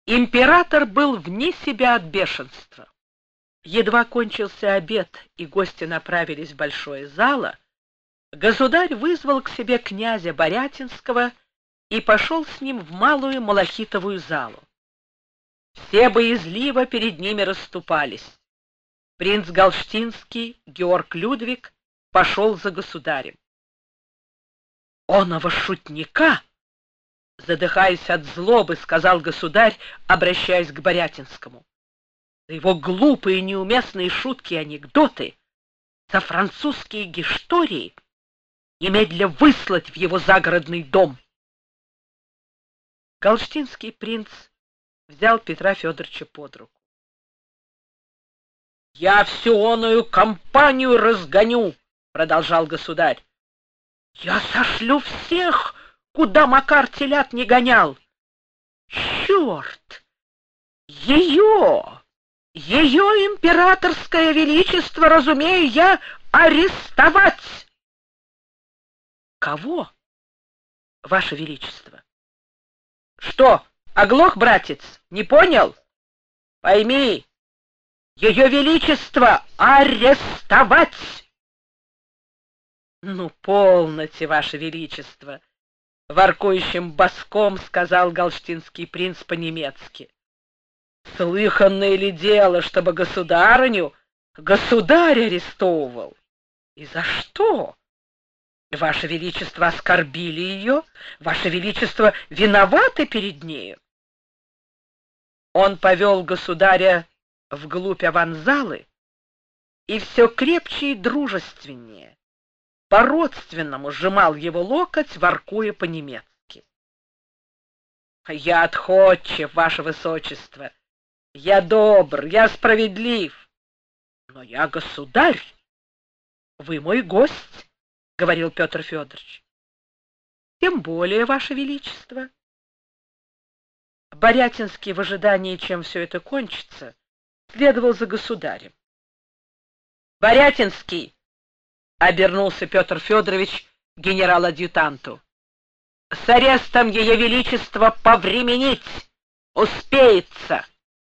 Император был вне себя от бешенства. Едва кончился обед, и гости направились в большое зало, государь вызвал к себе князя Борятинского и пошел с ним в малую малахитовую залу. Все боязливо перед ними расступались. Принц Галштинский, Георг Людвиг, пошел за государем. «Оного шутника!» — задыхаясь от злобы, сказал государь, обращаясь к Борятинскому. За его глупые неуместные шутки и анекдоты, за французские гештории немедля выслать в его загородный дом. Галштинский принц взял Петра Федоровича под руку. «Я всю оную компанию разгоню», — продолжал государь. «Я сошлю всех, куда Макар телят не гонял. Черт! Ее императорское величество, разумею я, арестовать!» «Кого, ваше величество?» «Что, оглох, братец, не понял? Пойми, ее величество арестовать!» «Ну, полноте, ваше величество!» — воркующим баском сказал галштинский принц по-немецки. «Слыханное ли дело, чтобы государь арестовывал? И за что? Ваше величество оскорбили ее, ваше величество виноваты перед нею». Он повел государя вглубь аванзалы и все крепче и дружественнее, по-родственному сжимал его локоть, воркуя по-немецки. «Я отходчив, ваше высочество, я добр, я справедлив, но я государь, вы мой гость», — говорил Петр Федорович. «Тем более, ваше величество». Борятинский в ожидании, чем все это кончится, следовал за государем. «Борятинский!» — обернулся Петр Федорович к генерал-адъютанту. «С арестом ее величества повременить! Успеется!»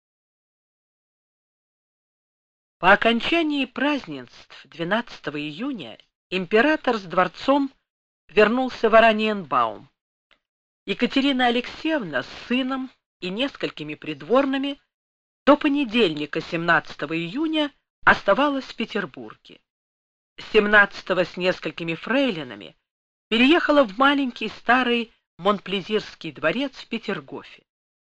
По окончании празднеств 12 июня император с дворцом вернулся в Ораниенбаум. Екатерина Алексеевна с сыном и несколькими придворными до понедельника 17 июня оставалась в Петербурге. 17-го с несколькими фрейлинами переехала в маленький старый Монплезирский дворец в Петергофе.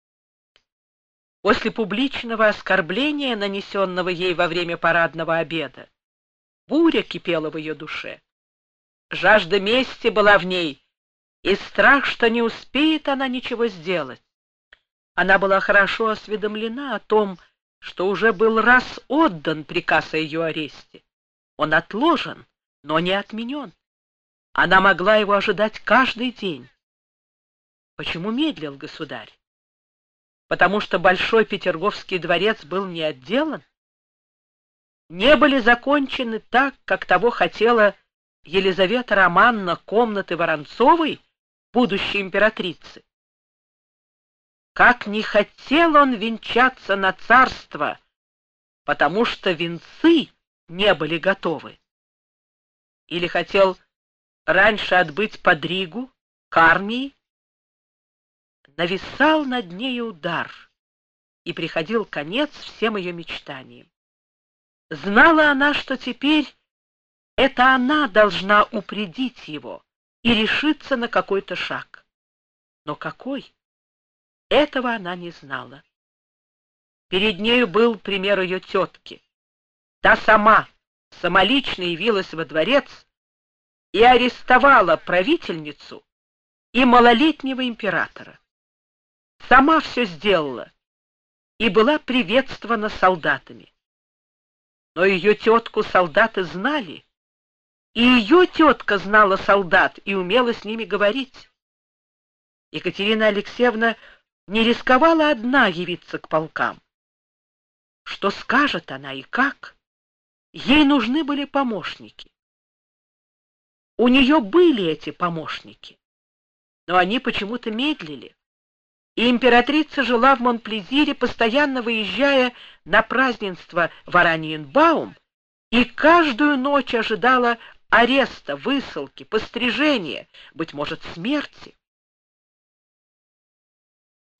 После публичного оскорбления, нанесенного ей во время парадного обеда, буря кипела в ее душе. Жажда мести была в ней, и страх, что не успеет она ничего сделать. Она была хорошо осведомлена о том, что уже был раз отдан приказ о ее аресте. Он отложен, но не отменен. Она могла его ожидать каждый день. Почему медлил государь? Потому что Большой Петерговский дворец был не отделан? Не были закончены так, как того хотела Елизавета Романовна, комнаты Воронцовой, будущей императрицы? Как не хотел он венчаться на царство, потому что венцы не были готовы. Или хотел раньше отбыть под Ригу, к армии? Нависал над ней удар, и приходил конец всем ее мечтаниям. Знала она, что теперь это она должна упредить его и решиться на какой-то шаг. Но какой? Этого она не знала. Перед нею был пример ее тетки. Та сама самолично явилась во дворец и арестовала правительницу и малолетнего императора. Сама все сделала и была приветствована солдатами. Но ее тетку солдаты знали, и ее тетка знала солдат и умела с ними говорить. Екатерина Алексеевна не рисковала одна явиться к полкам. Что скажет она и как? Ей нужны были помощники. У нее были эти помощники, но они почему-то медлили. и императрица жила в Монплезире, постоянно выезжая на празднество в Ораниенбаум, и каждую ночь ожидала ареста, высылки, пострижения, быть может, смерти.